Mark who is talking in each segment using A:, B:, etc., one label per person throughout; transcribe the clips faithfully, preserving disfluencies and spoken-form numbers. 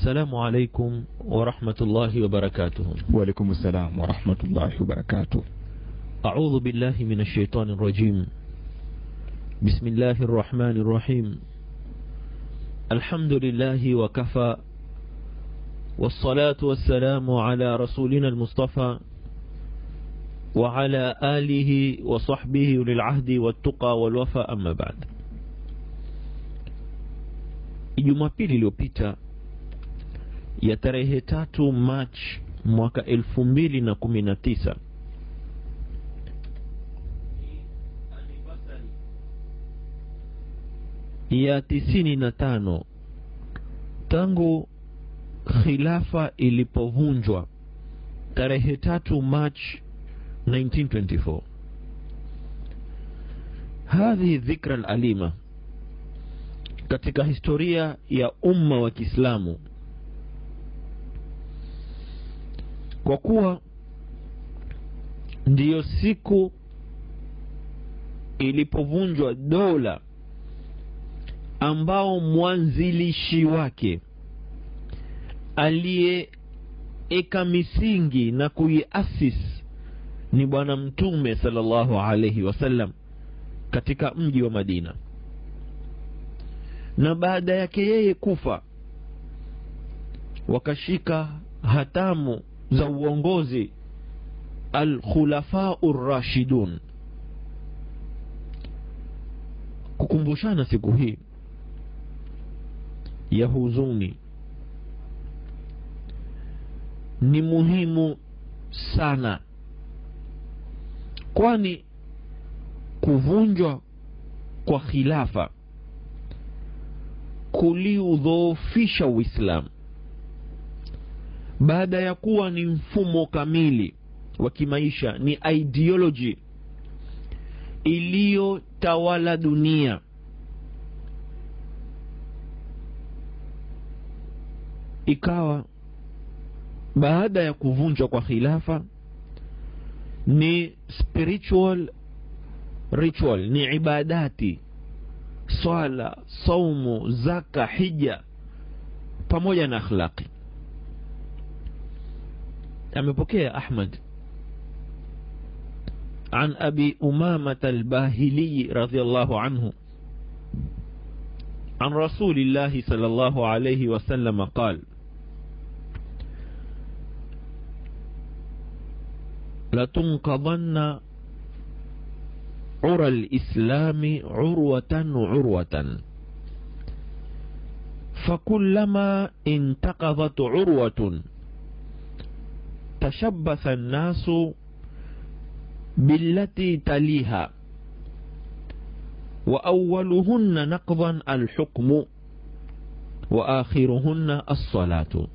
A: السلام عليكم ورحمة الله وبركاته.
B: وعليكم السلام ورحمة الله وبركاته.
A: أعوذ بالله من الشيطان الرجيم. بسم الله الرحمن الرحيم. الحمد لله وكفى، والصلاة والسلام على رسولنا المصطفى وعلى آله وصحبه للعهد والتقى والوفاء، أما بعد. Jumapili iliyopita ya tarehe tatu March mwaka elfu mbili na kumi na tisa ya tisini na tano tangu khilafa ilipovunjwa tarehe tatu March nineteen twenty-four. Hadhi dhikra al-alima katika historia ya umma wa Kiislamu, kwa kuwa ndiyo siku ilipovunjwa dola ambao mwanzilishi wake aliyeeka misingi na kuiasis ni Bwana Mtume sallallahu alayhi wasallam katika mji wa Madina. Na baada yake yeye kufa, wakashika hatamu za uongozi al-khulafa ur-rashidun. Kukumbushana siku hii ya huzuni ni muhimu sana, kwani kuvunjwa kwa khilafa kuliudhoofisha Uislamu baada ya kuwa ni mfumo kamili wa kimaisha, ni ideology iliyotawala dunia. Ikawa baada ya kuvunjwa kwa khilafa ni spiritual ritual, ni ibadati, swala, saumu, zaka, hija pamoja na akhlaqi. Amepokea Ahmad عن أبي أمامة الباهلي رضي الله عنه عن رسول الله صلى الله عليه وسلم قال: لتنقضن عرى الإسلام عروة عروة، فكلما انتقضت عروة تشبث الناس بالتي تليها، وأولهن نقضا الحكم، وآخرهن الصلاة.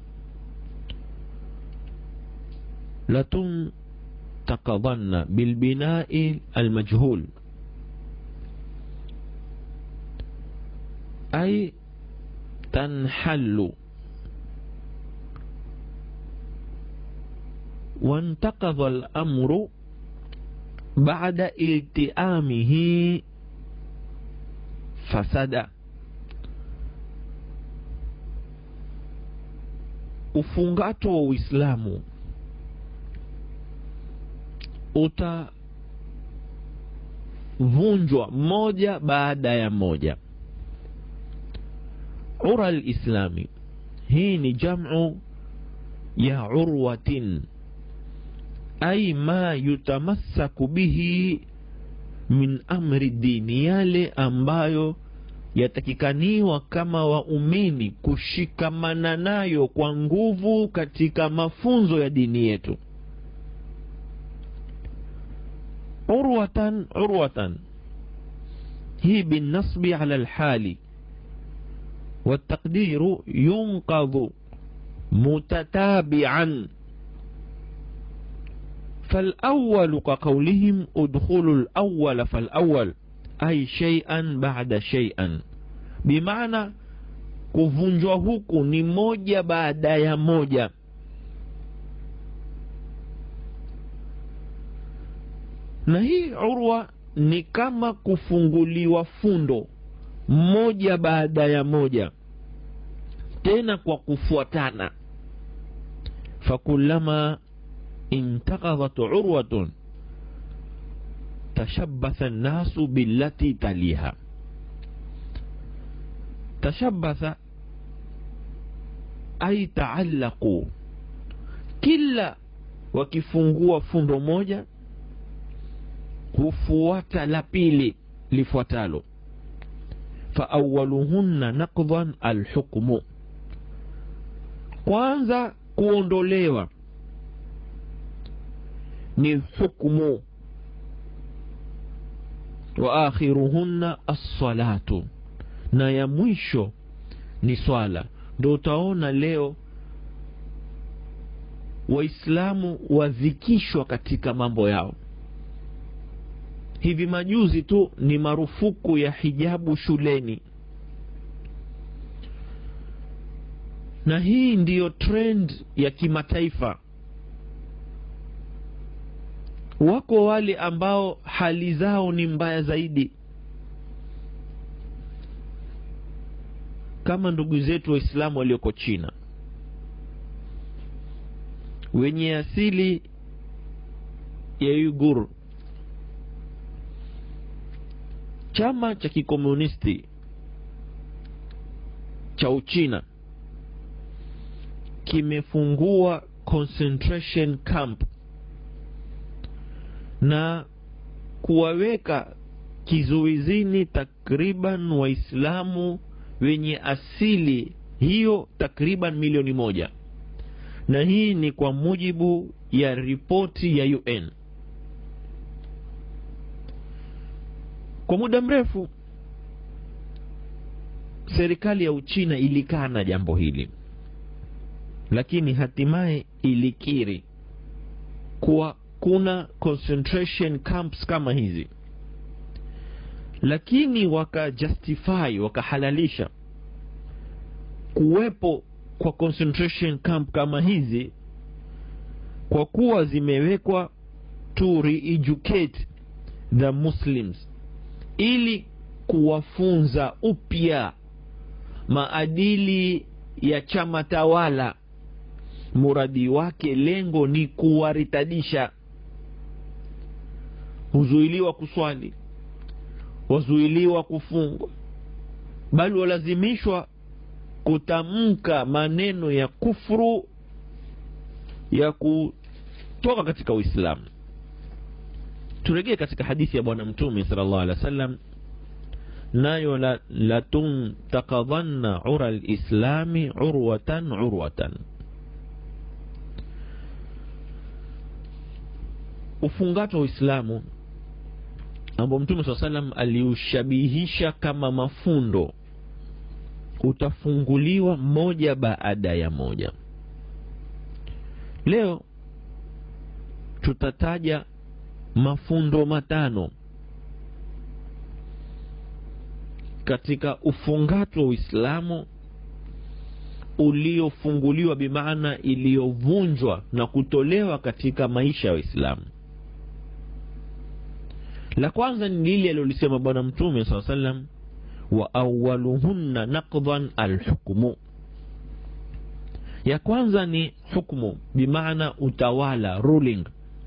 A: لتنتقضن بالبناء المجهول، أي تنحل. وانتقض الأمر بعد التئامه فسد. Ufungato wa Uislamu utavunjwa moja baada ya moja. Ura al-Islami hii ni jamu ya urwatin, ay ma yutamassaku bihi min amri dini, yale ambayo yatakikaniwa kama waumini kushikamana nayo kwa nguvu katika mafunzo ya dini yetu. Urwatan urwatan hii bin nasbi ala al-hali, والتقدير ينقض متتابعا. فالأول كقولهم ادخلوا الأول فالأول، أي شيئا بعد شيئا، بمعنى kuvunjwa huku ni moja baada ya moja. Na hii urwa ni kama kufunguliwa fundo moja baada ya moja. tena kwa kufuatana. fakullama intaqadhat urwatun tashabbatha an-nasu billati taliha. tashabbatha ay taallaqu, kila wakifungua fundo moja hufuata la pili lifuatalo. fa awwaluhunna naqdhan al-hukmu, kwanza kuondolewa ni hukmu. wa akhiruhunna as-salatu, na ya mwisho ni swala. Ndio utaona leo Waislamu wazikishwa katika mambo yao. Hivi majuzi tu ni marufuku ya hijabu shuleni, na hii ndiyo trend ya kimataifa. Wako wale ambao hali zao ni mbaya zaidi, kama ndugu zetu Waislamu walioko China, wenye asili ya Uighur. Chama cha kikomunisti cha Uchina kimefungua concentration camp na kuwaweka kizuizini takriban Waislamu wenye asili hiyo takriban milioni moja. Na hii ni kwa mujibu ya ripoti ya U N. Kwa muda mrefu serikali ya Uchina ilikana jambo hili, lakini hatimaye ilikiri kuwa kuna concentration camps kama hizi, lakini waka justify, wakahalalisha kuwepo kwa concentration camp kama hizi kwa kuwa zimewekwa to re-educate the Muslims, ili kuwafunza upya maadili ya chama tawala. Muradi wake, lengo ni kuwaritadisha. Huzuiliwa kuswali, wazuiliwa kufungwa, bali walazimishwa kutamka maneno ya kufuru, ya kutoka katika Uislamu. Turejee katika hadithi ya Bwana Mtume sallallahu alaihi wasallam, nayo la, la tuntaqadhanna ura al-islami urwatan urwatan. Ufungato wa Uislamu ambao Mtume sallallahu alaihi wasallam aliushabihisha kama mafundo utafunguliwa moja baada ya moja. Leo tutataja mafundo matano katika ufungato wa Uislamu uliofunguliwa, bimaana iliyovunjwa na kutolewa katika maisha ya Uislamu. La kwanza ni lile alilolisema Bwana Mtume sallallahu alaihi wasallam, wa awwaluhunna naqdhan al-hukmu. Ya kwanza ni hukmu, bimaana utawala, ruling.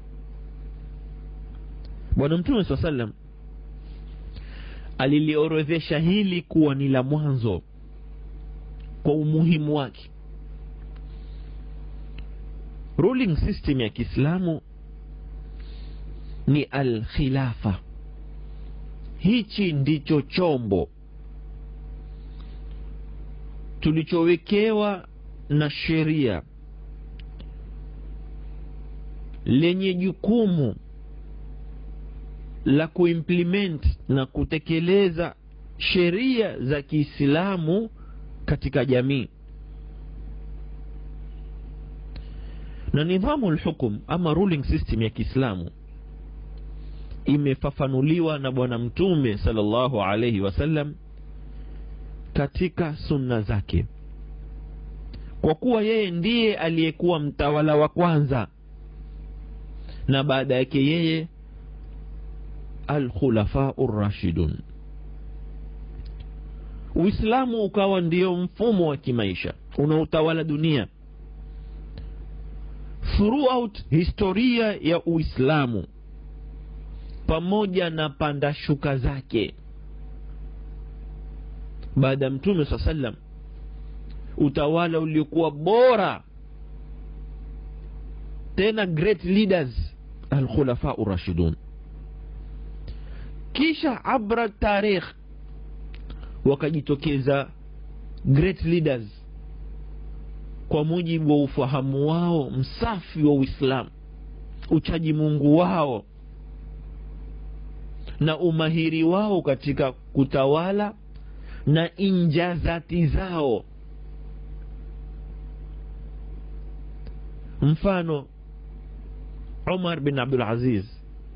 A: Bwana Mtume sallallahu alaihi wasallam aliliorodhesha hili kuwa ni la mwanzo kwa umuhimu wake. Ruling system ya Kiislamu ni al-khilafa. Hichi ndicho chombo tulichowekewa na sheria lenye jukumu la kuimplement na kutekeleza sheria za Kiislamu katika jamii. Na nidhamu al-hukum ama ruling system ya Kiislamu imefafanuliwa na Bwana Mtume sallallahu alayhi wasallam katika sunna zake, kwa kuwa yeye ndiye aliyekuwa mtawala wa kwanza, na baada yake yeye al-khulafa ar-rashidun. Uislamu ukawa ndio mfumo wa kimaisha unaotawala dunia. Throughout historia ya Uislamu, pamoja na panda shuka zake, baada ya Mtume sallallahu alaihi wasallam, utawala uliokuwa bora tena great leaders al-khulafa ar-rashidun. Kisha abra tarikh wakajitokeza great leaders kwa mujibu wa ufahamu wao msafi wa Uislamu, uchaji Mungu wao na umahiri wao katika kutawala na injazati zao. Mfano Umar bin Abdul Aziz,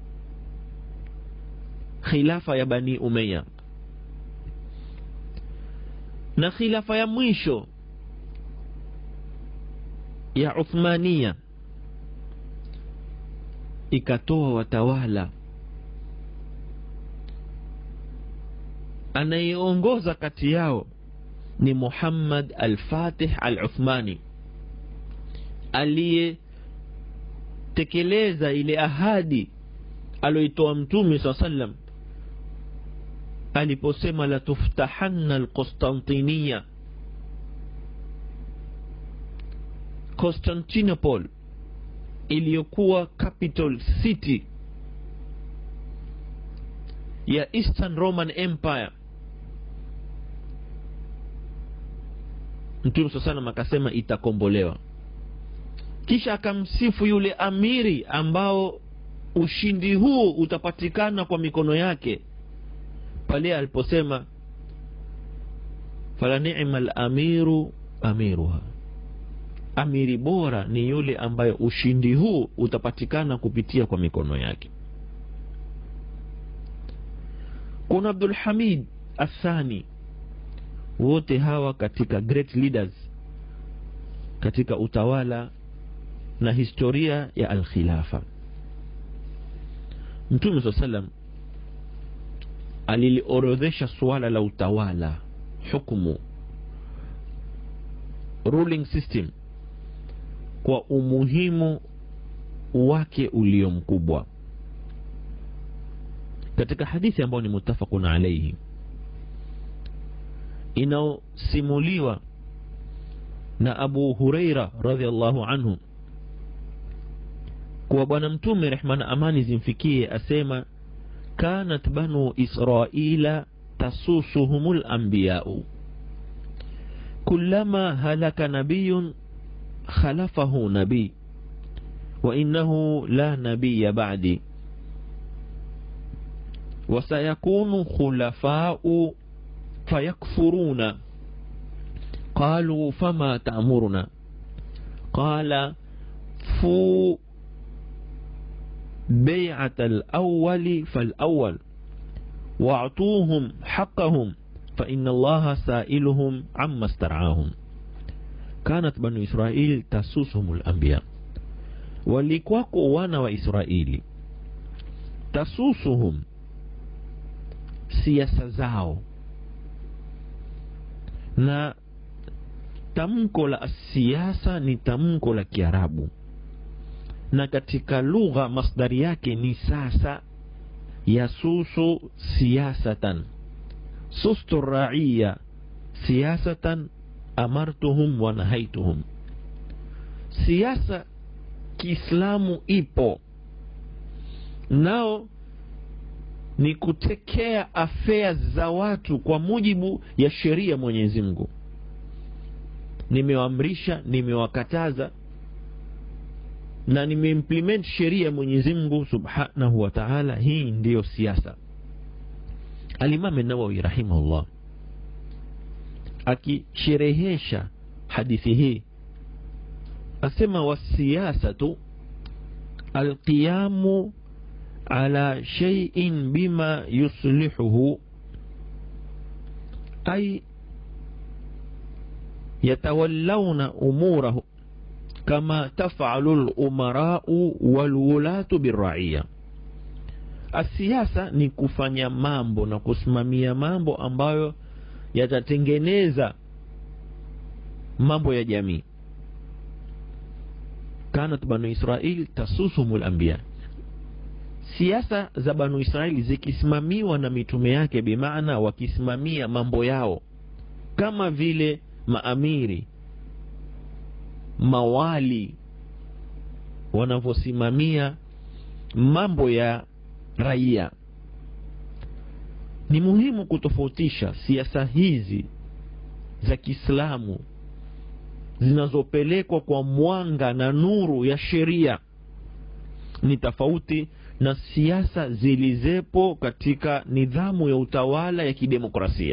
A: khilafa ya Bani Umayya, na khilafa ya mwisho ya Uthmania ikatoa watawala. Anayeongoza kati yao ni Muhammad al-Fatih al-Uthmani, aliyetekeleza ile ahadi aloitoa Mtume sallallahu alaihi wasallam aliposema la tuftahanna al-Constantiniya, Constantinople iliyokuwa capital city ya Eastern Roman Empire. Mtume sallallahu akasema itakombolewa. Kisha akamsifu yule amiri ambao ushindi huu utapatikana kwa mikono yake, pale aliposema fala ni'mal amiru amiruha, amiri bora ni yule ambaye ushindi huu utapatikana kupitia kwa mikono yake. Kuna Abdul Hamid Athani, wote hawa katika great leaders katika utawala na historia ya al-khilafa. Mtume sallallahu alaihi wasallam aliliorodhesha suala la utawala, hukumu, ruling system kwa umuhimu wake ulio mkubwa. Katika hadithi ambayo ni mutafaqun alayhi, inaosimuliwa na Abu Huraira radhiallahu anhu, kwa bwana Mtume rehma na amani zimfikie asema kanat banu Israila tasusuhumul anbiya'u kullama halaka nabiyyun khalafahu nabiy wa innahu la nabiyya ba'di wa sayakunu khulafa'u fayakfuruna qalu fama ta'muruna qala fu بيعة الأول فالأول واعطوهم حقهم فإن الله سائلهم عما استرعاهم. كانت بنو إسرائيل تسوسهم الأنبياء, walikuwako wana wa Israeli tasusuhum, siasa zao, na tamko la siasa ni tamko la Kiarabu, na katika lugha masdari yake ni sasa, yasusu siyasatan, sustu ra'iya siyasatan amartuhum wa nahaituhum. Siasa Kiislamu ipo, nao ni kutekea affairs za watu kwa mujibu ya sheria Mwenyezi Mungu. Nimewaamrisha, nimewakataza, na nimeimplement sheria Mwenyezi Mungu subhanahu wa ta'ala. Hii ndiyo siasa. Al-Imam an-Nawawi rahimahullah akisherehesha hadithi hii asema wasiyasatu alqiyamu ala shay'in bima yuslihuhu, ay yatawallawna umurahu kama taf'alu al-umara'u wal-wulatu bir-ra'iyya. Asiasa ni kufanya mambo na kusimamia mambo ambayo yatatengeneza mambo ya jamii. Kanat banu Israil tasusumul anbiya, siasa za banu Israili zikisimamiwa na mitume yake, bimaana wakisimamia mambo yao kama vile maamiri, mawali wanavyosimamia mambo ya raia. Ni muhimu kutofautisha siasa hizi za Kiislamu zinazopelekwa kwa mwanga na nuru ya sheria ni tofauti na siasa zilizepo katika nidhamu ya utawala ya kidemokrasia.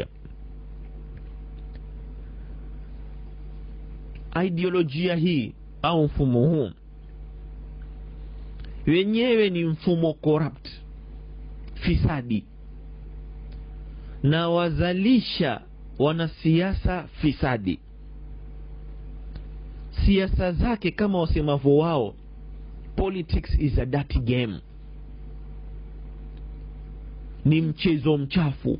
A: Ideolojia hii au mfumo huu wenyewe ni mfumo corrupt, fisadi, na wazalisha wanasiasa fisadi. Siasa zake kama wasemavyo wao, politics is a dirty game, ni mchezo mchafu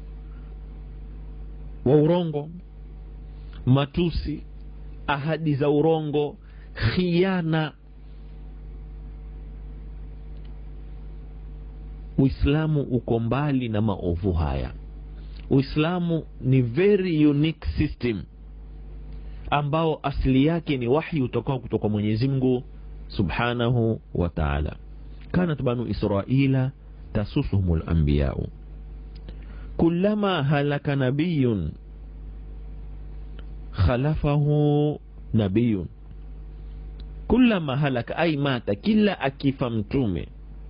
A: wa urongo, matusi, ahadi za urongo, khiana. Uislamu uko mbali na maovu haya. Uislamu ni very unique system ambao asili yake ni wahi utokao kutoka Mwenyezi Mungu subhanahu wa ta'ala. Kanat banu Israila tasusuhumul anbiya, kullama halaka nabiyun khalafahu nabiyun. Kullama halaka ay mata, kila akifa mtume,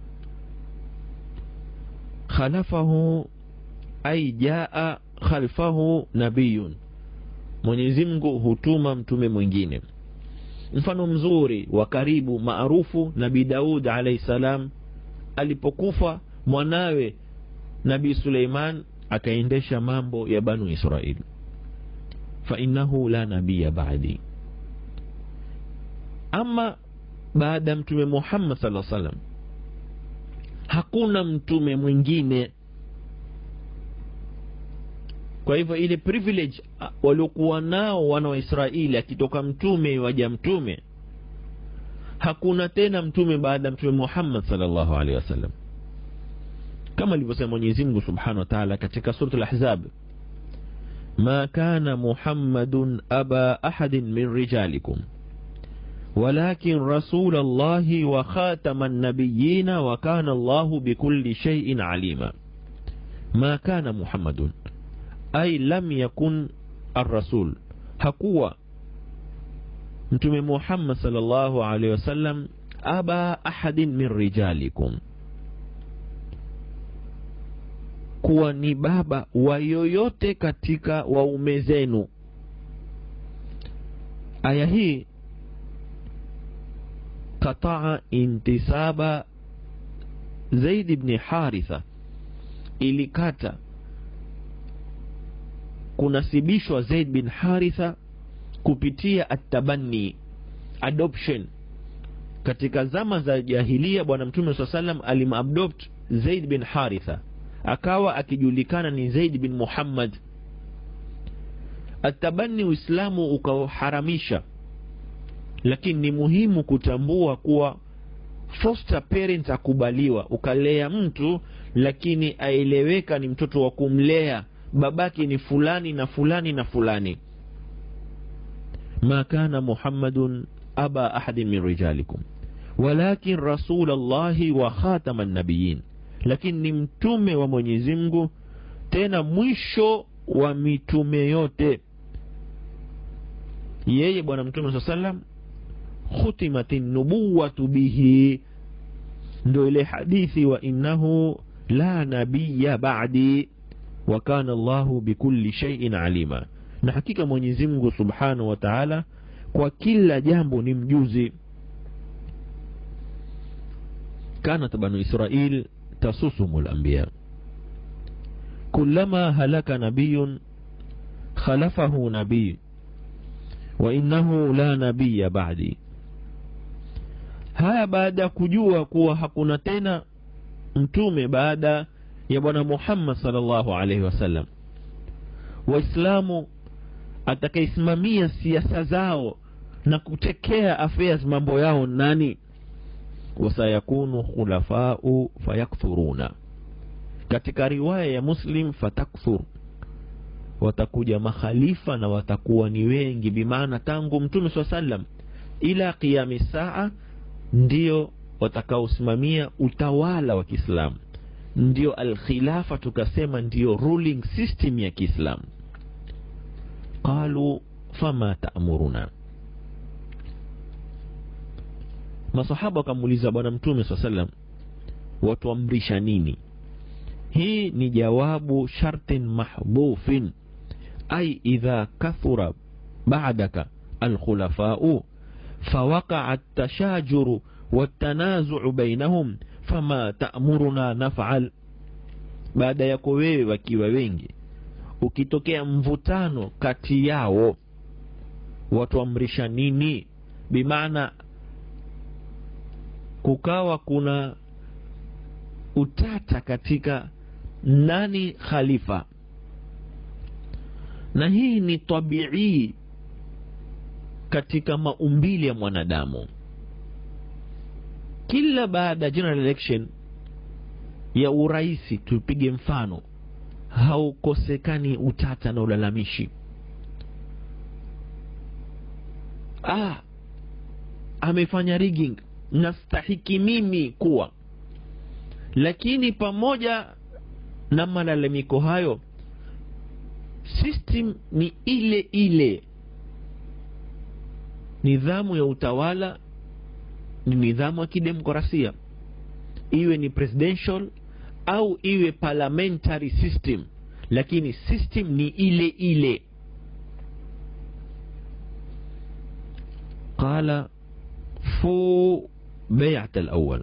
A: khalafahu ay jaa khalfahu nabiyun, Mwenyezi Mungu hutuma mtume mwingine. Mfano mzuri wa karibu maarufu, Nabii Daud alayhi salam alipokufa mwanawe Nabii Suleiman akaendesha mambo ya banu Israili. Fa innahu la nabiyya ba'di, ama baada mtume Muhammad sallallahu alaihi wasallam hakuna mtume mwingine. Kwa hivyo ile privilege waliokuwa nao wana wa Israeli, akitoka mtume waja mtume, hakuna tena mtume baada mtume Muhammad sallallahu alaihi wasallam, kama alivyosema Mwenyezi Mungu subhanahu wa ta'ala katika sura al-Ahzab, ma kana Muhammadun aba ahadin min rijalikum walakin rasulallahi wa khataman nabiyina wa kana Allahu bikulli shay'in alima. Ma kana Muhammadun ay lam yakun ar-rasul, hakuwa mtume Muhammad sallallahu alaihi wasallam aba ahadin min rijalikum, kuwa ni baba wa yoyote katika waume zenu. Aya hii kataa intisaba Zaid ibn Haritha, ilikata kunasibishwa Zaid bin Haritha kupitia at-tabanni, adoption. Katika zama za jahiliya bwana mtume sallallahu alayhi wasallam alimadopt Zaid bin Haritha, akawa akijulikana ni Zaid bin Muhammad. At-tabanni Uislamu ukaharamisha, lakini ni muhimu kutambua kuwa foster parents akubaliwa. Ukalea mtu lakini aeleweka ni mtoto wa kumlea, babake ni fulani na fulani na fulani. Ma kana Muhammadun aba ahadin min rijalikum walakin rasulallahi wa khataman nabiyyin, lakini ni mtume wa Mwenyezi Mungu, tena mwisho wa mitume yote. Yeye bwana mtume sallallahu alayhi wasallam khutimatin nubuwatu bihi, ndo ile hadithi wa innahu la nabiyya ba'di wa kana Allahu bikulli shay'in alima, na hakika Mwenyezi Mungu subhanahu wa ta'ala kwa kila jambo ni mjuzi. Kanat banu Israil tasusumul anbiya, kullama halaka nabiyun khalafahu nabiy wa innahu la nabiyya ba'di. Haya baada kujua kuwa hakuna tena mtume baada ya bwana Muhammad sallallahu alaihi wasallam, Waislamu atakayesimamia siasa zao na kutekea affairs mambo yao nani? Wasayakunu khulafa'u fayakthuruna. Katika riwaya ya Muslim fatakthur, watakuja makhalifa na watakuwa ni wengi, bimaana tangu Mtume swalla sallam ila qiyami saa ndio watakaosimamia utawala wa Kiislamu, ndio al-khilafa, tukasema ndio ruling system ya Kiislamu. Qalu fama ta'muruna. Masahaba wakamuuliza bwana Mtume swalla sallam, watuamrisha nini? Hii ni jawabu shartin mahdhufin, ay idha kathura ba'daka al-khulafa'u fawaqa'a at-tashajuru wat-tanazu'u bainahum fama ta'muruna naf'al. Baada yako wewe wakiwa wengi, ukitokea mvutano kati yao, watuamrisha nini? Bimaana kukawa kuna utata katika nani khalifa, na hii ni tabii katika maumbile ya mwanadamu. Kila baada general election ya uraisi, tupige mfano, haukosekani utata na ulalamishi. Ah, amefanya rigging, nastahiki mimi kuwa. Lakini pamoja na malalamiko hayo, system ni ile ile. Nidhamu ya utawala ni nidhamu ya kidemokrasia, iwe ni presidential au iwe parliamentary system, lakini system ni ile ile. Qala fu bay'at al-awwal,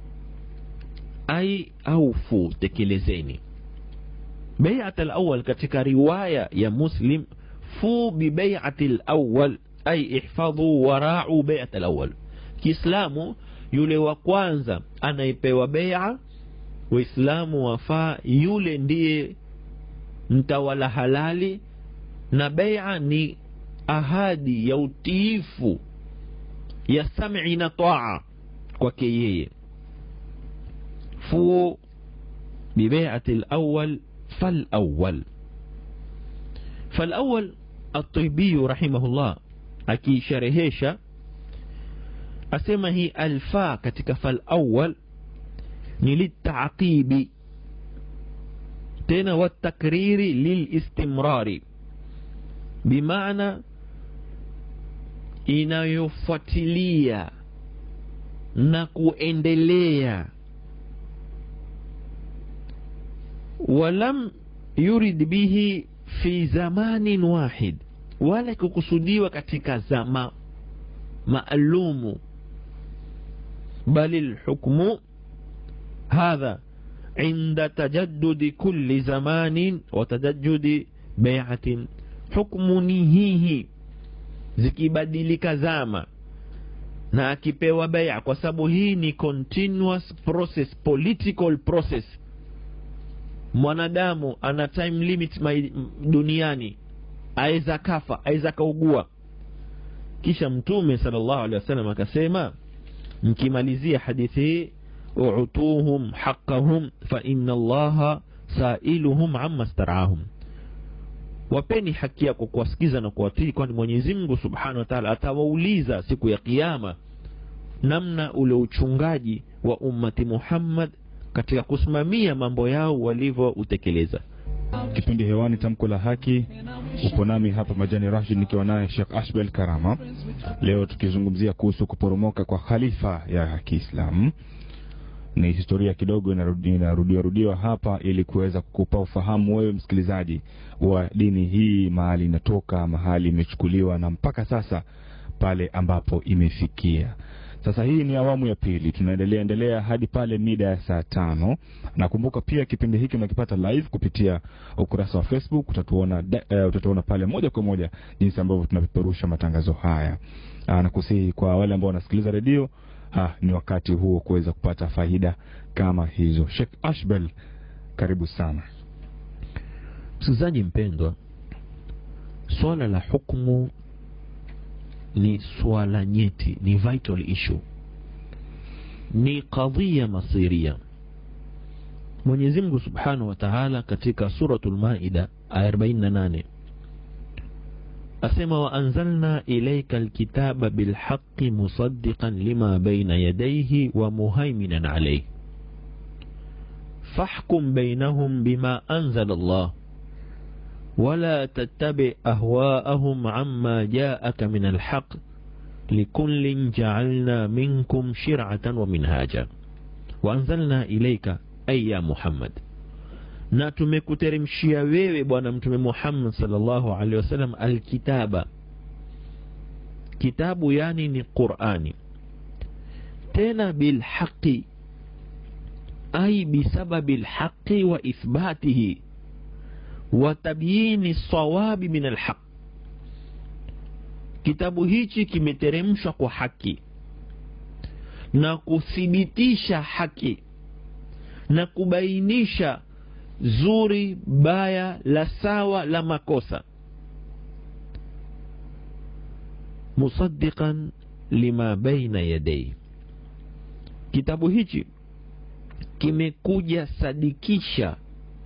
A: ay awfu, tekelezeni. Bay'at al-awwal katika riwaya ya Muslim, fu bi bay'at al-awwal ay ihfadhu wara'u bay'at al-awwal. Kiislamu yule wa kwanza anaipewa bai'a, Waislamu wafaa yule ndiye mtawala halali, na bai'a ni ahadi ya utiifu ya sam'i na ta'a kwake yeye. Fu bi bai'ati al-awwal fal-awwal. Fal-awwal at-Taybi rahimahullah akisharehesha asema hii alfa katika fal-awwal ni litaaqibi, tena watakriri lilistimrari, bimaana inayofuatilia na kuendelea. Walam yurid bihi fi zamanin wahid, wala kukusudiwa katika zama maalumu, bali الحكم هذا عند تجدد كل زمان وتجدد بيعة. حكم nihihi zikibadilika zama na akipewa bai'a, kwa sababu hii ni continuous process, political process. Mwanadamu ana time limit duniani, aiza kafa, aiza kaugua. Kisha Mtume sallallahu alaihi wasallam akasema, mkimalizia hadithi hii, u'tuhum haqqahum fa inna Allaha sa'iluhum amma stara'ahum, wapeni haki yako kuwasikiza na kuwatii, kwani Mwenyezi Mungu Subhanahu wa Ta'ala atawauliza siku ya kiyama namna ule uchungaji wa ummati Muhammad katika kusimamia mambo yao walivyo utekeleza.
B: Kipindi hewani Tamko la Haki, upo nami hapa Majani Rashid nikiwa naye Sheikh Ashbel Karama. Leo tukizungumzia kuhusu kuporomoka kwa khalifa ya Kiislamu. Ni historia kidogo inarudiwa rudiwa hapa ili kuweza kukupa ufahamu wewe msikilizaji wa dini hii, mahali inatoka, mahali imechukuliwa na mpaka sasa pale ambapo imefikia. Sasa hii ni awamu ya pili, tunaendelea endelea hadi pale mida ya saa tano. Na kumbuka pia kipindi hiki unakipata live kupitia ukurasa wa Facebook, utatuona uh, utatuona pale moja kwa moja jinsi ambavyo tunapeperusha matangazo haya. Uh, na kusihi kwa wale ambao wanasikiliza redio, ah, ni wakati huo kuweza kupata faida kama hizo. Sheikh Ashbel, karibu sana.
A: Msikilizaji mpendwa, swala la hukumu ni swala nyeti, ni vital issue, ni qadhiya masiria. Mwenyezi Mungu Subhanahu wa Ta'ala katika suratul Maida aya arobaini na nane asema, wa anzalna ilayka alkitaba bilhaqqi musaddiqan lima bayna yadayhi wa muhaiminan alayhi fahkum bainahum bima anzala Allah wala tattabi ahwaahum amma jaaka min alhaq likullin ja'alna minkum shir'atan wa minhaja wa anzalna ilayka ay ya Muhammad, na tumekuteremshia wewe bwana mtume Muhammad sallallahu alaihi wasallam alkitaba, kitabu yani ni Qur'ani, tena bilhaqi ay bisababil haqqi wa ithbatihi wa tabyini sawabi min alhaq. Kitabu hichi kimeteremshwa kwa haki na kuthibitisha haki na kubainisha zuri baya la sawa la makosa. Musaddiqan lima baina yadayhi, kitabu hichi kimekuja sadikisha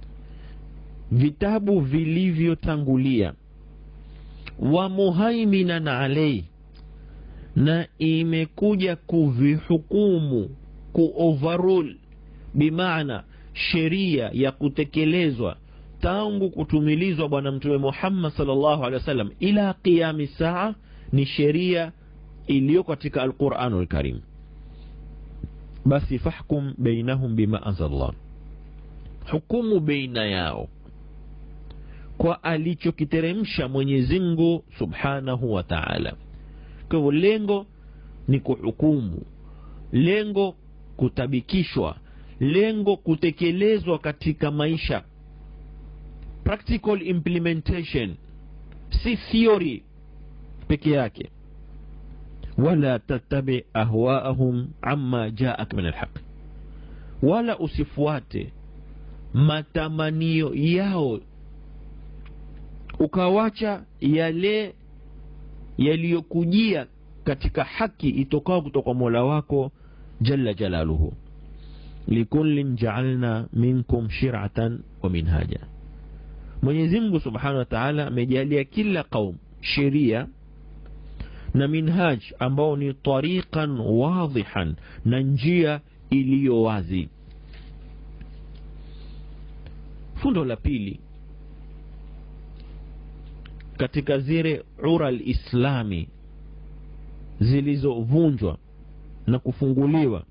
A: vitabu vilivyotangulia. Wa muhaiminan alayhi, na imekuja kuvihukumu, kuoverrule, bimaana sheria ya kutekelezwa tangu kutumilizwa bwana mtume Muhammad sallallahu alaihi wasallam ila qiyami saa, ni sheria iliyo katika al-Qur'anul Karim. Basi fahkum bainahum bima anzalallah, hukumu baina yao kwa alichokiteremsha Mwenyezi Mungu Subhanahu wa Ta'ala. Kwa hivyo lengo ni kuhukumu, lengo kutabikishwa, lengo kutekelezwa katika maisha, practical implementation, si theory peke yake. Wala tattabi ahwaahum amma jaak min alhaq, wala usifuate matamanio yao ukawacha yale yaliyokujia katika haki itokao kutoka Mola wako jalla jalaluhu. Likullin ja'alna minkum shir'atan wa minhaja, Mwenyezi Mungu Subhanahu wa Ta'ala amejalia kila kaum sheria na minhaj ambao ni tariqan wadhihan, na njia iliyo wazi. Fundo la pili katika zile ura al-islami zilizovunjwa na kufunguliwa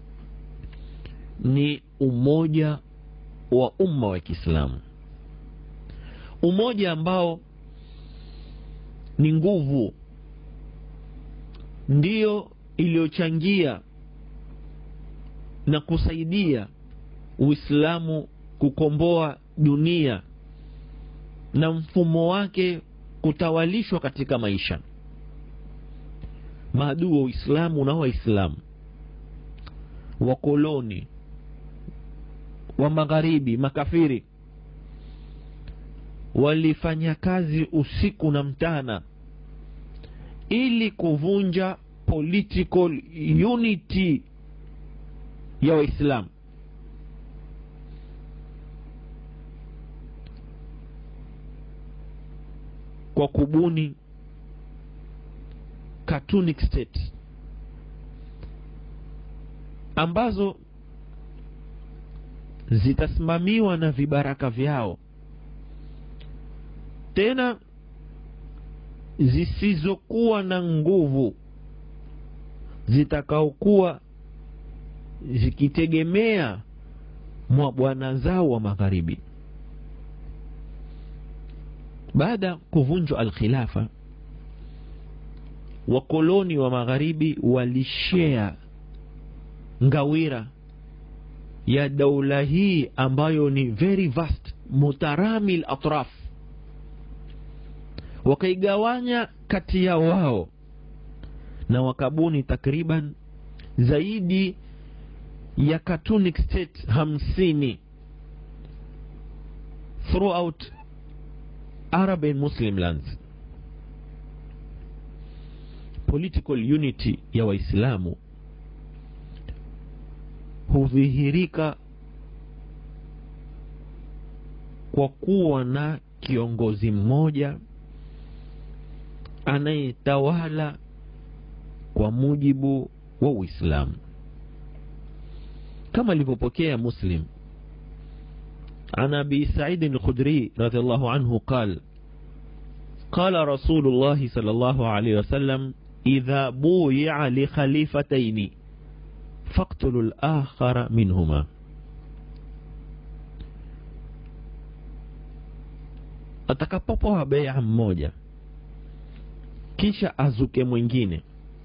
A: ni umoja wa umma wa Kiislamu, umoja ambao ni nguvu ndio iliyochangia na kusaidia Uislamu kukomboa dunia na mfumo wake kutawalishwa katika maisha. Maadui wa Uislamu na Waislamu, wakoloni wa magharibi, makafiri, walifanya kazi usiku na mchana ili kuvunja political unity ya Waislamu. Kwa kubuni cartoonic state ambazo zitasimamiwa na vibaraka vyao, tena zisizokuwa na nguvu, zitakaokuwa zikitegemea mwa bwana zao wa magharibi. Baada kuvunjwa al-khilafa, wakoloni wa magharibi walishare ngawira ya daula hii ambayo ni very vast, mutaramil atraf, wakaigawanya kati ya wao na wakabuni takriban zaidi ya cartoonic state hamsini throughout Arab and Muslim lands, political unity ya Waislamu hudhihirika kwa kuwa na kiongozi mmoja anayetawala kwa mujibu wa Uislamu, kama alivyopokea Muslim عن أبي سعيد الخدري رضي الله عنه قال قال رسول الله صلى الله عليه وسلم إذا بويع لخليفتين فاقتلوا الآخر منهما. atakapopoa bai'a mmoja kisha azuke mwingine,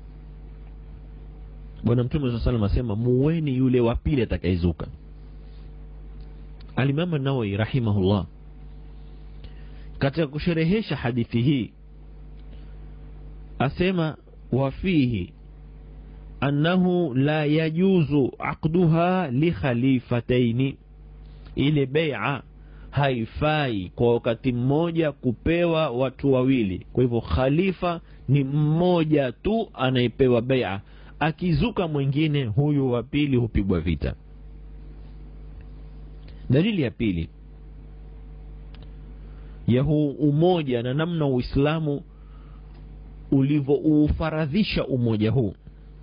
A: Bwana Mtume sallallahu alayhi wasallam asema muweni yule wa pili atakayezuka. Al-Imam an-Nawawi rahimahullah katika kusherehesha hadithi hii asema wa fihi annahu la yajuzu aqduha li khalifataini, ile bai'a haifai kwa wakati mmoja kupewa watu wawili. Kwa hivyo khalifa ni mmoja tu anayepewa bai'a, akizuka mwingine huyu wa pili hupigwa vita. Dalili ya pili ya huu umoja na namna Uislamu ulivyoufaradhisha umoja huu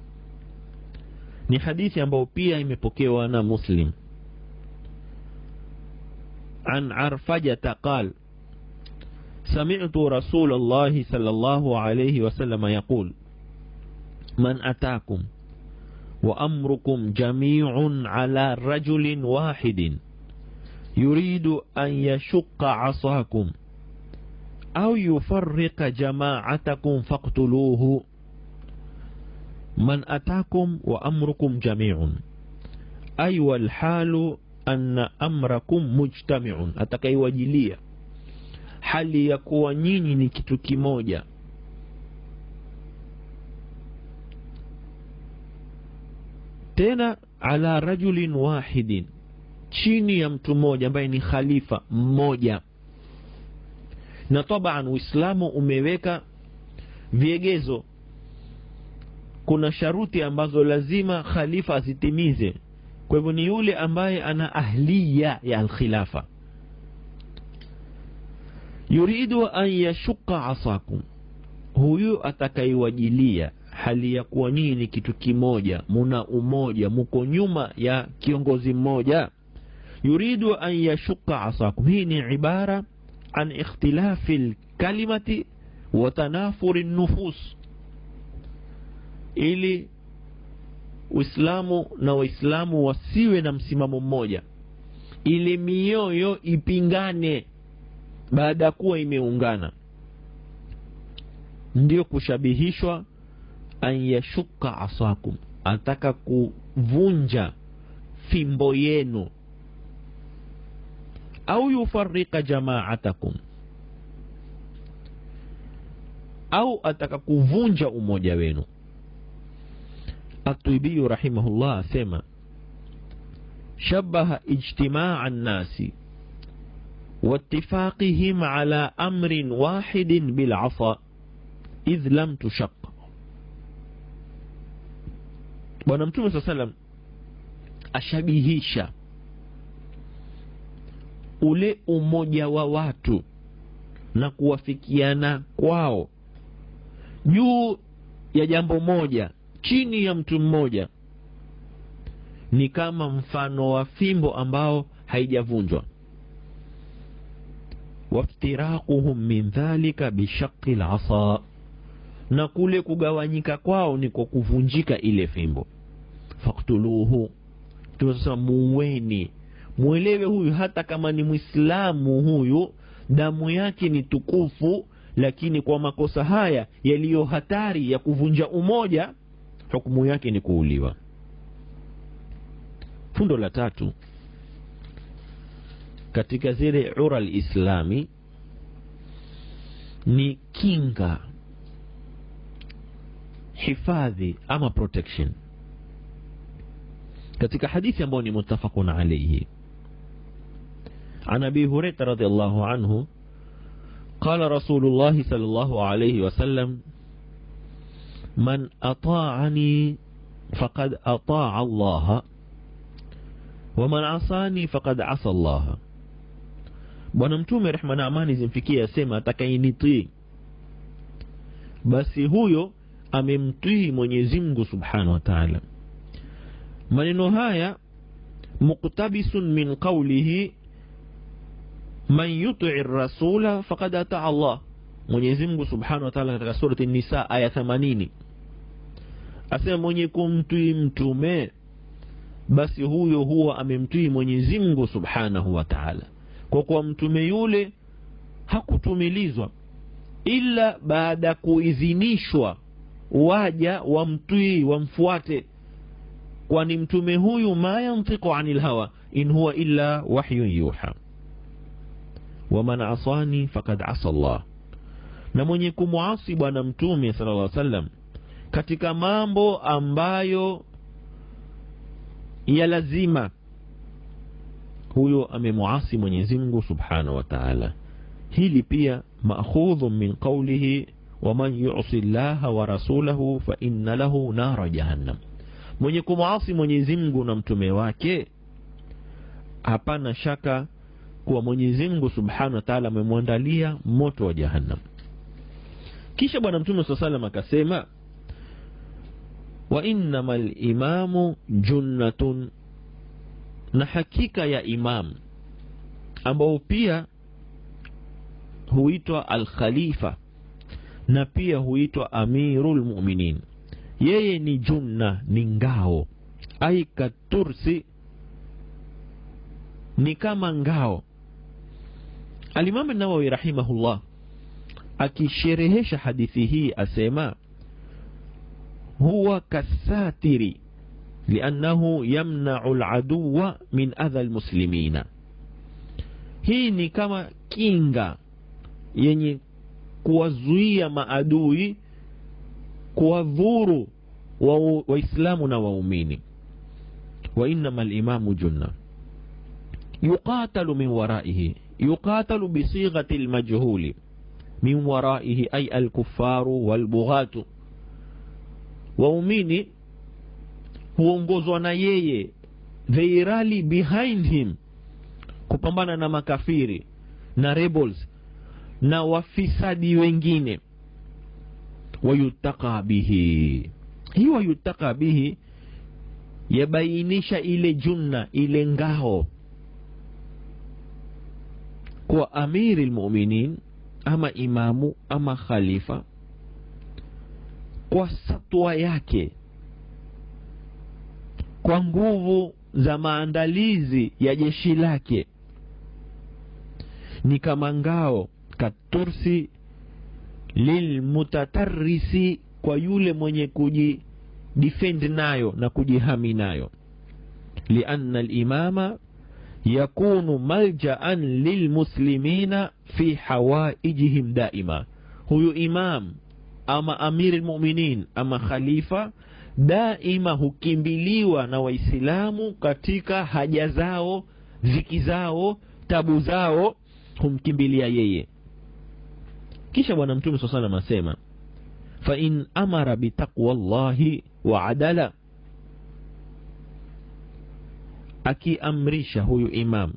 A: ni hadithi ambayo pia imepokewa na Muslim. عن عرفجة قال سمعت رسول الله صلى الله عليه وسلم يقول من أتاكم وأمركم جميع على رجل واحد يريد أن يشق عصاكم أو يفرق جماعتكم فاقتلوه. من أتاكم وأمركم جميع أي والحال أن أمركم مجتمع، atakayewajilia hali ya kuwa nyinyi ni kitu kimoja, tena ala rajulin wahidin, chini ya mtu mmoja ambaye ni khalifa mmoja. Na taban Uislamu umeweka viegezo, kuna sharuti ambazo lazima khalifa azitimize. Kwa hivyo ni yule ambaye ana ahliya ya al-khilafa. Yuridu an yashqa asakum, huyu atakayewajilia hali ya kuwa nyinyi ni kitu kimoja, muna umoja, muko nyuma ya kiongozi mmoja. Yuridu an yashqa asakum, hii ni ibara an ikhtilafi al-kalimati wa tanafuri an-nufus, ili Uislamu na Waislamu wasiwe na msimamo mmoja, ili mioyo ipingane baada ya kuwa imeungana. Ndio kushabihishwa an yashqa asakum, ataka kuvunja fimbo yenu. Au yufarrika jama'atakum, au ataka kuvunja umoja wenu. At-Tuibi rahimahullah asema shabaha ijtimaa an-nasi wa ittifaqihim ala amrin wahidin bil 'asa idh lam tushaq. Bwana Mtume sallallahu alayhi wasallam ashabihisha ule umoja wa watu na kuwafikiana kwao juu ya jambo moja chini ya mtu mmoja ni kama mfano wa fimbo ambao haijavunjwa. waftiraquhum min dhalika bishaqqi al-'asa, na kule kugawanyika kwao ni kwa kuvunjika ile fimbo. Faqtuluhu, tunasema muweni, muelewe huyu hata kama ni Muislamu, huyu damu yake ni tukufu, lakini kwa makosa haya yaliyo hatari ya kuvunja umoja, hukumu yake ni kuuliwa. Fundo la tatu katika zile ura al-islami ni kinga, hifadhi ama protection. Katika hadithi ambayo ni muttafaqun alayhi, an Abi Hurairah radhiyallahu anhu قال رسول الله صلى الله عليه وسلم من أطاعني فقد أطاع الله ومن عصاني فقد عصى الله. Bwana Mtume rehma na amani zimfikie asema atakayenitii basi huyo amemtii Mwenyezi Mungu Subhanahu wa Ta'ala. Maneno haya muqtabisun min qawlihi man yuti'ir rasula faqad ata'a Allah. Mwenyezi Mungu Subhanahu wa Ta'ala katika surati An-Nisa aya themanini asema mwenye kumtii mtume basi huyo huwa amemtii Mwenyezi Mungu Subhanahu wa Ta'ala. Kwa kuwa mtume yule hakutumilizwa ila baada kuidhinishwa waja wamtii wamfuate, kwani mtume huyu ma yantiqu anil hawa in huwa illa wahyun yuha. Wa man asani faqad asa Allah. Na mwenye kumuasi bwana Mtume sallallahu alaihi wasallam katika mambo ambayo ya lazima, huyo amemuasi Mwenyezi Mungu Subhanahu wa Ta'ala. Hili pia maakhudhu min qawlihi wa man yu'si Allaha wa rasulahu fa inna lahu nara jahannam. Mwenye kumuasi Mwenyezi Mungu na mtume wake, hapana shaka kuwa Mwenyezi Mungu Subhanahu wa Ta'ala amemwandalia moto wa jahannam. Kisha bwana Mtume sallallahu alayhi wasallam akasema wa innamal imamu junnatun, na hakika ya imam ambao pia huitwa al-khalifa na pia huitwa amirul mu'minin, yeye ni junna, ni ngao, ai katursi, ni kama ngao. Al-Imam an-Nawawi rahimahullah akisherehesha hadithi hii asema huwa kasatiri liannahu yamna'u al-aduwa min adha al-muslimina. Hii ni kama kinga yenye kuwazuia maadui kuwadhuru waislamu na waumini. Wa innamal imamu junna yuqatalu min waraihi, yuqatalu bisighati al-majhuli min waraihi ay al-kuffaru wal-bughatu. Waumini huongozwa na yeye, they rally behind him kupambana na makafiri na rebels na wafisadi wengine. Wayutaka bihi, hii wayutaka bihi yabainisha ile junna, ile ngao kwa amiri al-mu'minin ama imamu ama khalifa, kwa satwa yake, kwa nguvu za maandalizi ya jeshi lake, ni kama ngao katursi lilmutatarrisi, kwa yule mwenye kujidefend nayo na kujihami nayo. Lianna al-imama yakunu malja'an lilmuslimina fi hawaijihim daima. Huyu imam ama amir al-mu'minin ama khalifa daima hukimbiliwa na waislamu katika haja zao, ziki zao, tabu zao, humkimbilia yeye. Kisha bwana Mtume sallallahu alayhi wasallam asema fa in amara bi taqwallahi wa adala, akiamrisha huyu imam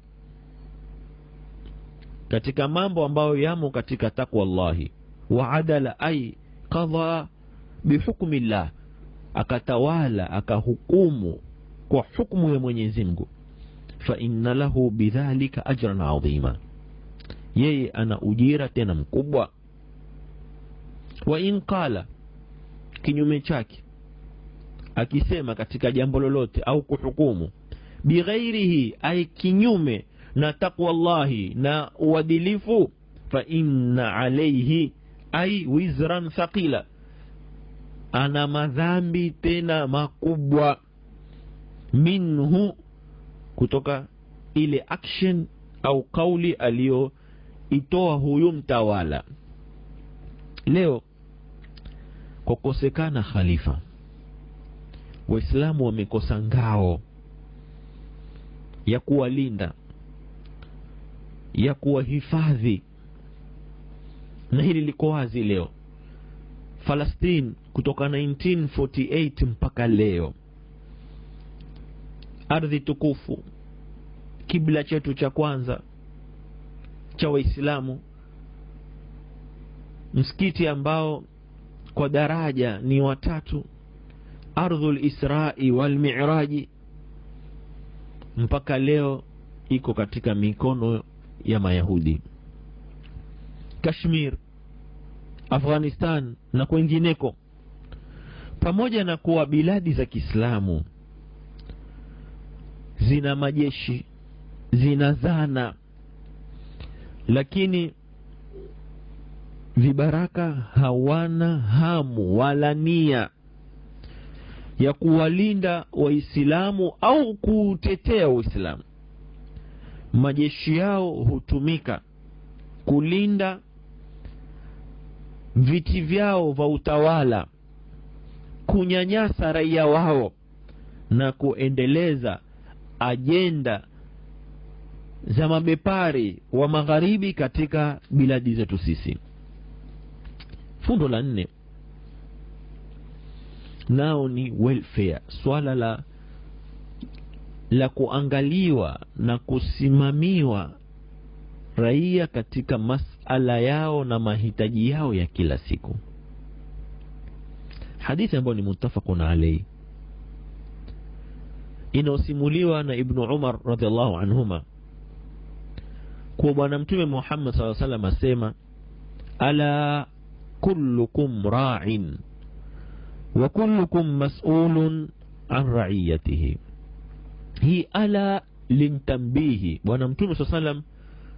A: katika mambo ambayo yamo katika taqwallahi wa adala, ay qadha bihukmillah, akatawala akahukumu kwa hukumu ya Mwenyezi Mungu, fa inna lahu bidhalika ajran adhima, yeye ana ujira tena mkubwa. Wa in qala, kinyume chake, akisema katika jambo lolote au kuhukumu bighairihi, ay kinyume na taqwallahi na uadilifu, fa inna alayhi ay wizran thaqila, ana madhambi tena makubwa, minhu, kutoka ile action au kauli aliyoitoa huyu mtawala. Leo kwa kosekana khalifa, waislamu wamekosa ngao ya kuwalinda, ya kuwahifadhi na hili liko wazi leo. Palestine kutoka nineteen forty-eight mpaka leo, ardhi tukufu, kibla chetu cha kwanza cha Waislamu, msikiti ambao kwa daraja ni watatu, ardhul Isra'i wal Mi'raji, mpaka leo iko katika mikono ya Mayahudi. Kashmir, Afghanistan na kwingineko, pamoja na kuwa biladi za Kiislamu zina majeshi, zina zana, lakini vibaraka hawana hamu wala nia ya kuwalinda Waislamu au kutetea Uislamu. Majeshi yao hutumika kulinda viti vyao vya utawala, kunyanyasa raia wao na kuendeleza ajenda za mabepari wa magharibi katika biladi zetu sisi. Fundo la nne nao ni welfare, swala la la kuangaliwa na kusimamiwa raia katika masala yao na mahitaji yao ya kila siku. Hadithi ambayo ni muttafaqun alayhi inasimuliwa na Ibn Umar radhiallahu anhuma kwa bwana Mtume Muhammad sallallahu alaihi wasallam asema, ala kullukum ra'in wa kullukum mas'ulun an ra'iyatihi. Hii ala lintambihi. Bwana Mtume sallallahu alaihi wasallam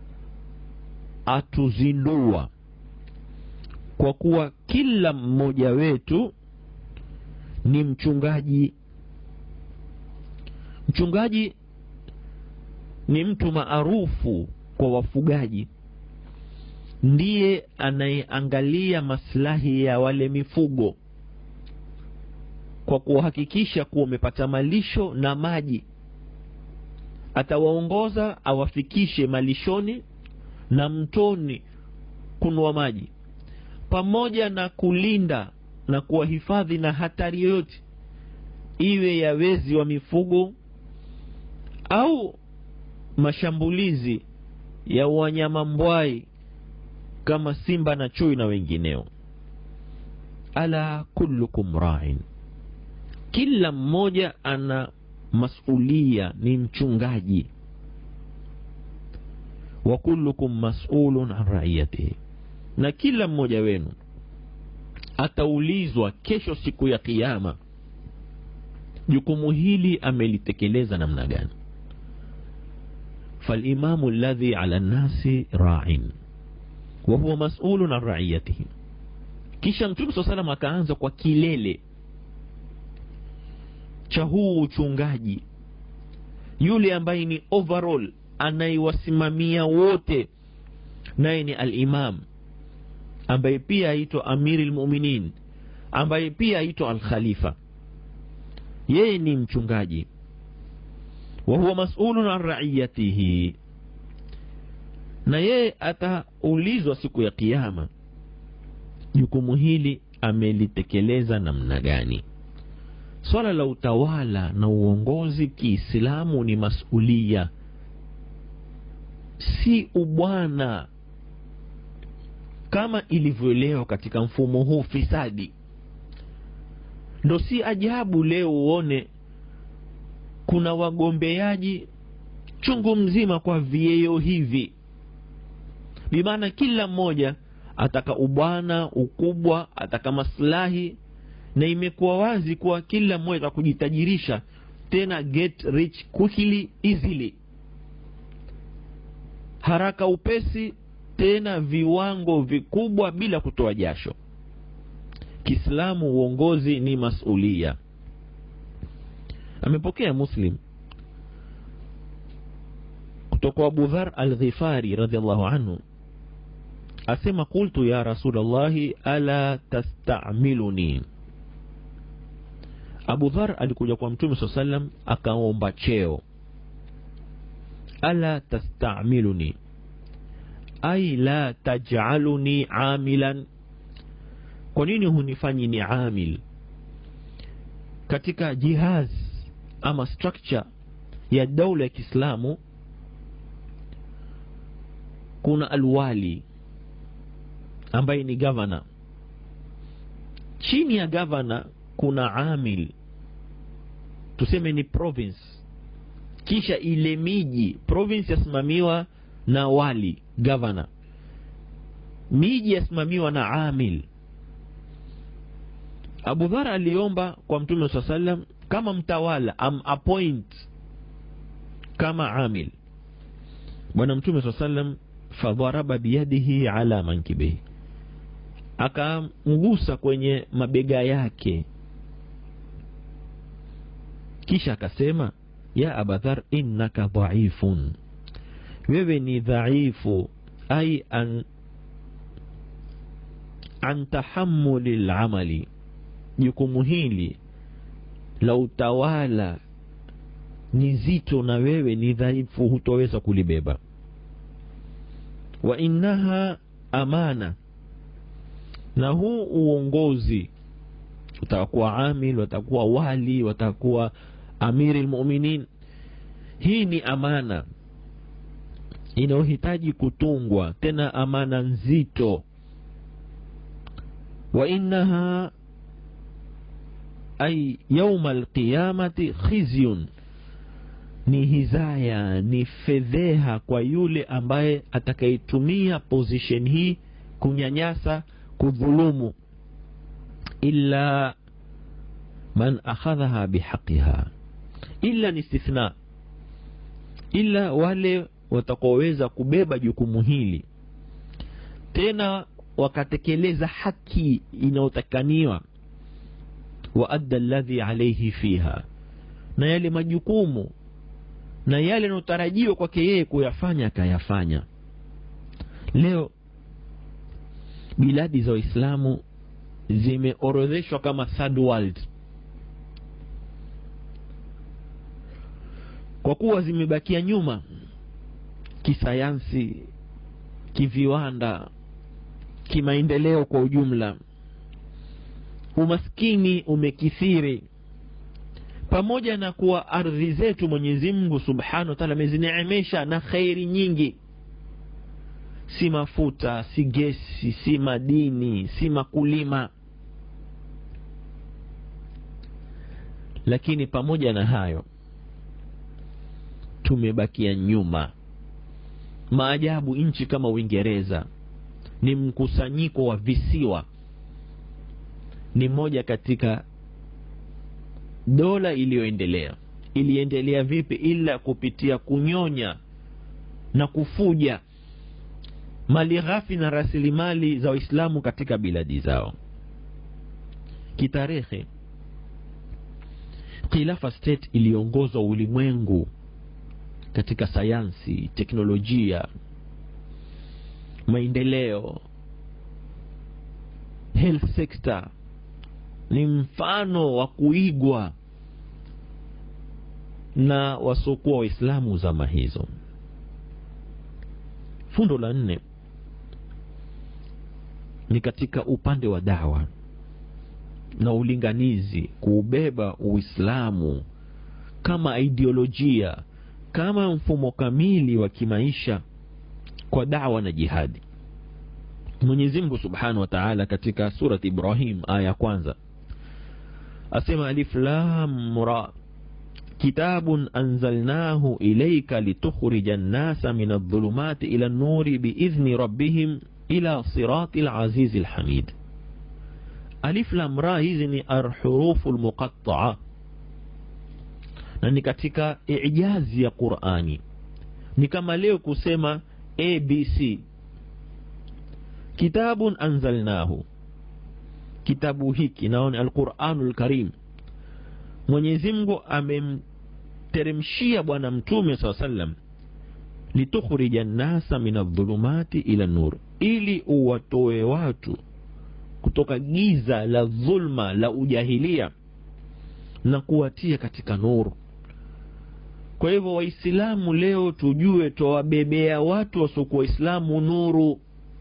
A: atuzindua kwa kuwa kila mmoja wetu ni mchungaji. Mchungaji ni mtu maarufu kwa wafugaji, ndiye anayeangalia maslahi ya wale mifugo kwa kuhakikisha kuwa umepata malisho na maji. Atawaongoza awafikishe malishoni na mtoni kunwa maji, pamoja na kulinda na kuwahifadhi na hatari yoyote, iwe ya wezi wa mifugo au mashambulizi ya wanyama mbwai kama simba na chui na wengineo. Ala kullukum ra'in, kila mmoja ana masulia, ni mchungaji. Wa kullukum mas'ulun an ra'iyatihi, na kila mmoja wenu ataulizwa kesho siku ya kiyama jukumu hili amelitekeleza namna gani. Falimamu alladhi ala nasi ra'in wa huwa mas'ulun an ra'iyatihi. Kisha Mtume sallallahu alayhi wasallam akaanza kwa kilele cha huu uchungaji, yule ambaye ni overall anaiwasimamia wote, naye ni al-imam, ambaye pia aitwa amirul mu'minin, ambaye pia aitwa al-khalifa. Yeye ni mchungaji. Wa huwa mas'ulun an ra'iyatihi, na yeye ataulizwa siku ya kiyama jukumu hili amelitekeleza namna gani. Swala la utawala na uongozi Kiislamu ni masulia, si ubwana kama ilivyoelewa katika mfumo huu fisadi. Ndo si ajabu leo uone kuna wagombeaji chungu mzima kwa vieo hivi, bimaana kila mmoja ataka ubwana, ukubwa, ataka maslahi, na imekuwa wazi kuwa kila mmoja kujitajirisha, tena get rich quickly, easily, haraka upesi, tena viwango vikubwa bila kutoa jasho. Kiislamu uongozi ni masulia. Amepokea Muslim kutoka Abu Dharr al-Ghifari radhiallahu anhu asema, qultu ya Rasulallahi ala tastamiluni. Abu Dharr alikuja kwa Mtume sallallahu alayhi wasallam akaomba cheo, ala tastamiluni, ai la taj'aluni amilan, kwa nini hunifanyi ni amil? Katika jihaz ama structure ya daula ya Kiislamu kuna alwali ambaye ni governor. Chini ya governor kuna amil, tuseme ni province. Kisha ile miji, province yasimamiwa na wali, governor. Miji yasimamiwa na amil. Abu Dharr aliomba kwa Mtume sallallahu alayhi wasallam kama mtawala am appoint kama amil. Bwana Mtume sallallahu alayhi wasallam fadharaba biyadihi ala mankibihi, akamgusa kwenye mabega yake, kisha akasema ya Abu Dharr innaka dhaifun, wewe ni dhaifu, ay an an tahammulil amali, jukumu hili la utawala ni zito na wewe ni dhaifu, hutoweza kulibeba. Wa innaha amana, na huu uongozi, utakuwa amil, watakuwa wali, watakuwa amiri almu'minin, hii ni amana inayohitaji kutungwa, tena amana nzito. Wa innaha ay yawm alqiyamati khizyun, ni hizaya, ni fedheha kwa yule ambaye atakayetumia position hii kunyanyasa, kudhulumu. Illa man akhadhaha bihaqiha, illa ni istithna, illa wale watakaoweza kubeba jukumu hili tena wakatekeleza haki inayotakaniwa. Wa adda alladhi alayhi fiha, na yale majukumu na yale yanotarajiwa kwake yeye kuyafanya akayafanya. Leo biladi za Uislamu zimeorodheshwa kama third world kwa kuwa zimebakia nyuma kisayansi, kiviwanda, kimaendeleo kwa ujumla. Umaskini umekithiri, pamoja na kuwa ardhi zetu Mwenyezi Mungu Subhanahu wa Ta'ala amezineemesha na khairi nyingi, si mafuta, si gesi, si madini, si makulima. Lakini pamoja na hayo tumebakia nyuma. Maajabu, nchi kama Uingereza ni mkusanyiko wa visiwa, ni moja katika dola iliyoendelea. Iliendelea vipi? Ila kupitia kunyonya na kufuja mali ghafi na rasilimali za Waislamu katika biladi zao. Kitarehe, Khilafa State iliongoza ulimwengu katika sayansi, teknolojia, maendeleo, health sector, ni mfano wa kuigwa na wasokuwa Waislamu zama hizo. Fundo la nne ni katika upande wa dawa na ulinganizi, kuubeba Uislamu kama ideolojia, kama mfumo kamili wa kimaisha kwa dawa na jihadi. Mwenyezi Mungu Subhanahu wa Ta'ala katika surah Ibrahim aya kwanza asema alif lam ra, kitabun anzalnahu ilayka litukhrijan nasa minadh-dhulumati ila an-nuri biidhni rabbihim ila siratil azizil hamid. Alif lam ra hizi ni al-huruful muqatta'a, na ni katika ijazi ya Qur'ani. Ni kama leo kusema A B C. Kitabun anzalnahu, kitabu hiki naona al-Qur'anul Karim, Mwenyezi Mungu amemteremshia bwana Mtume sallallahu alayhi wasallam litukhrija an-nasa minadh-dhulumati ila an-nur, ili uwatoe watu kutoka giza la dhulma la ujahilia na kuwatia katika nuru. Kwa hivyo waislamu leo tujue tuwabebea watu wasiokuwa waislamu nuru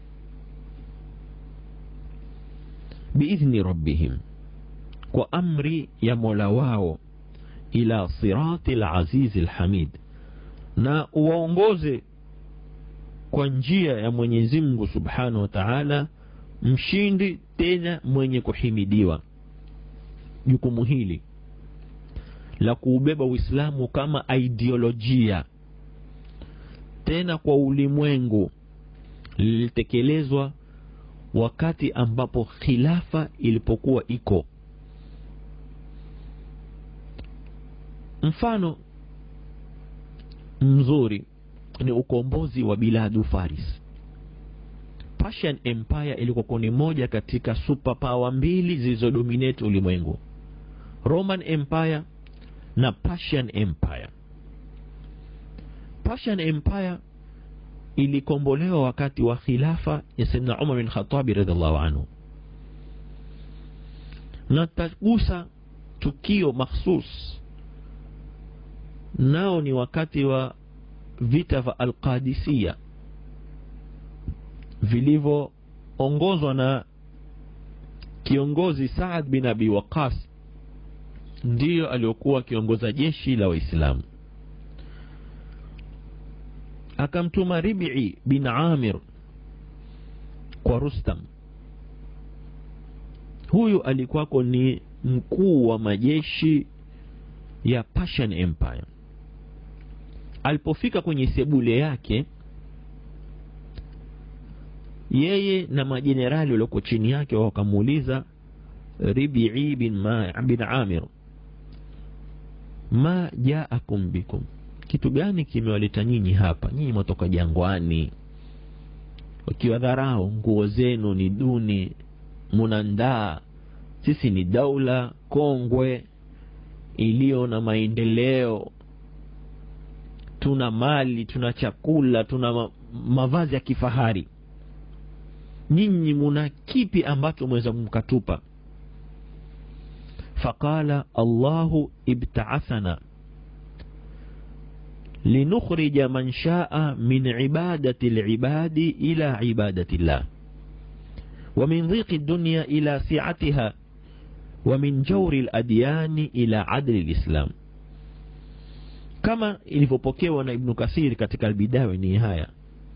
A: biidhni rabbihim, kwa amri ya Mola wao, ila sirati al-aziz al-hamid, na uwaongoze kwa njia ya Mwenyezi Mungu Subhanahu wa Ta'ala, mshindi tena mwenye kuhimidiwa. Jukumu hili la kuubeba Uislamu kama ideolojia tena kwa ulimwengu lilitekelezwa wakati ambapo khilafa ilipokuwa iko. Mfano mzuri ni ukombozi wa biladu Faris. Persian Empire ilikuwa ni moja katika superpower mbili zilizodominate ulimwengu, Roman Empire na Persian Empire. Persian Empire ilikombolewa wakati wa khilafa ya Sayyidina Umar bin Khattab radhiallahu anhu, na tagusa tukio mahsus nao ni wakati wa vita vya Al-Qadisiyya vilivyoongozwa na kiongozi Saad bin Abi Waqqas, ndiyo aliyokuwa kiongoza jeshi la Waislamu. Akamtuma Rib'i bin Amir kwa Rustam. Huyu alikuwako ni mkuu wa majeshi ya Persian Empire. Alipofika kwenye sebule yake, yeye na majenerali waliokuwa chini yake wakamuuliza Rib'i bin, ma, bin Amir, ma jaakum bikum, kitu gani kimewaleta nyinyi hapa? Nyinyi mtoka jangwani, wakiwa dharau, nguo zenu ni duni, munandaa. Sisi ni daula kongwe iliyo na maendeleo, tuna mali, tuna chakula, tuna ma mavazi ya kifahari. Nyinyi muna kipi ambacho mweza mkatupa? Faqala Allahu ibta'athana linukhrija man sha'a min ibadati al-ibadi ila ibadati Allah, wa min dhiqi ad-dunya ila si'atiha, wa min jawri al-adyani ila adli al-islam. Kama ilivyopokewa na Ibn Kathir katika al-Bidaya wa Nihaya,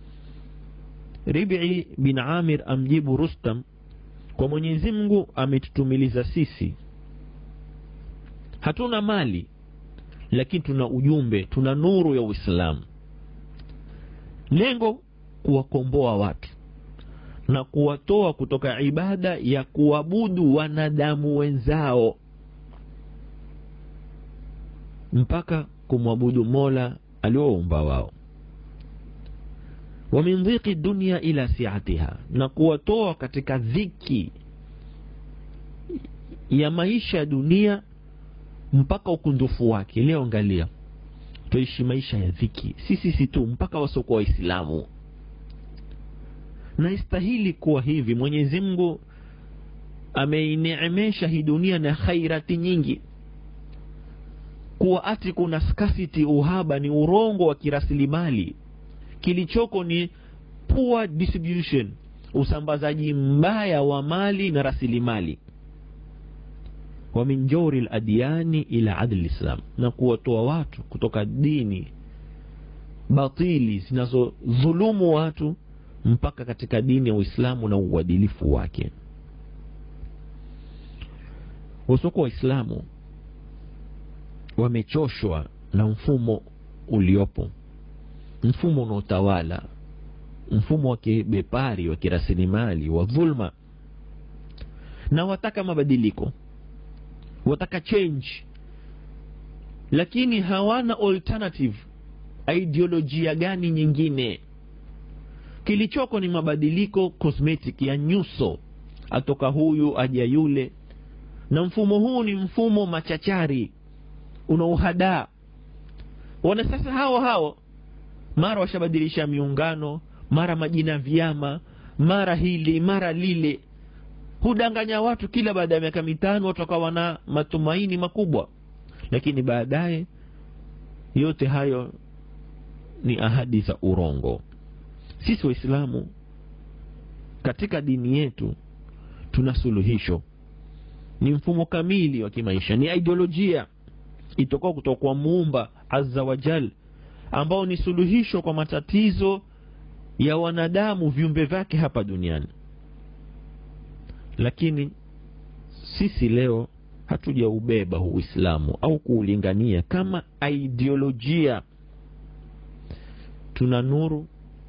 A: Rib'i bin Amir amjibu Rustam, kwa Mwenyezi Mungu ametutumiliza sisi, hatuna mali lakini tuna ujumbe, tuna nuru ya Uislamu. Lengo kuwakomboa watu na kuwatoa kutoka ibada ya kuabudu wanadamu wenzao mpaka kumwabudu Mola alioumba wao. Wa min dhiqi dunya ila si'atiha, na kuwatoa katika dhiki ya maisha ya dunia mpaka ukundufu wake. Leo angalia, tuishi maisha ya dhiki sisi si tu, mpaka wasiokuwa Waislamu. Na istahili kuwa hivi. Mwenyezi Mungu ameineemesha hii dunia na khairati nyingi, kuwa ati kuna scarcity, uhaba, ni urongo wa kirasilimali. Kilichoko ni poor distribution, usambazaji mbaya wa mali na rasilimali. Wa min jawri al-adyani ila adli al-islam, na kuwatoa watu kutoka dini batili zinazodhulumu watu mpaka katika dini ya Uislamu na uadilifu wake. Wasoko Waislamu wamechoshwa na mfumo uliopo, mfumo unaotawala, mfumo wa kibepari, wa kirasilimali, wa dhulma, na wataka mabadiliko, wataka change, lakini hawana alternative. Ideolojia gani nyingine? Kilichoko ni mabadiliko cosmetic ya nyuso, atoka huyu aja yule. Na mfumo huu ni mfumo machachari, unaohadaa. Wana sasa hao hao mara washabadilisha miungano, mara majina vyama, mara hili mara lile, hudanganya watu. Kila baada ya miaka mitano watu wakawa na matumaini makubwa, lakini baadaye yote hayo ni ahadi za urongo. Sisi Waislamu katika dini yetu tuna suluhisho, ni mfumo kamili wa kimaisha, ni ideolojia itokao kutoka kwa Muumba Azza wa Jal, ambao ni suluhisho kwa matatizo ya wanadamu, viumbe vyake hapa duniani. Lakini sisi leo hatujaubeba Uislamu au kuulingania kama ideolojia. Tuna nuru,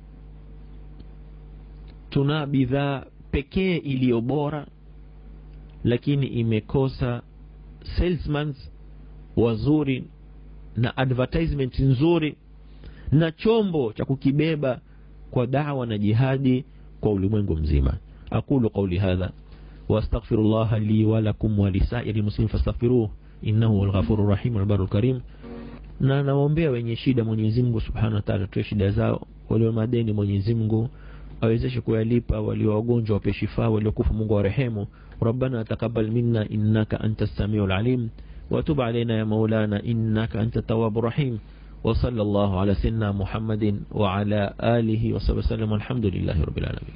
A: tuna bidhaa pekee iliyo bora, lakini imekosa salesmen wazuri na advertisement nzuri na chombo cha kukibeba kwa da'wa na jihadi kwa ulimwengu mzima. Aqulu qawli hadha wa astaghfirullah li wa lakum wa lisairil muslimin fastaghfiruhu innahu huwal ghafurur rahim wal barul karim. Na naombea wenye shida Mwenyezi Mungu Subhanahu wa Ta'ala tuwe shida zao, walio madeni Mwenyezi Mungu awezeshe kuyalipa, walio wagonjwa wape shifa, walio kufa Mungu warehemu. Rabbana taqabbal minna innaka antas samiul alim wa tub alaina ya maulana innaka antat tawwabur rahim. Wa sallallahu ala sayyidina Muhammadin wa ala alihi wa sahbihi wasallam. Alhamdulillahi rabbil alamin.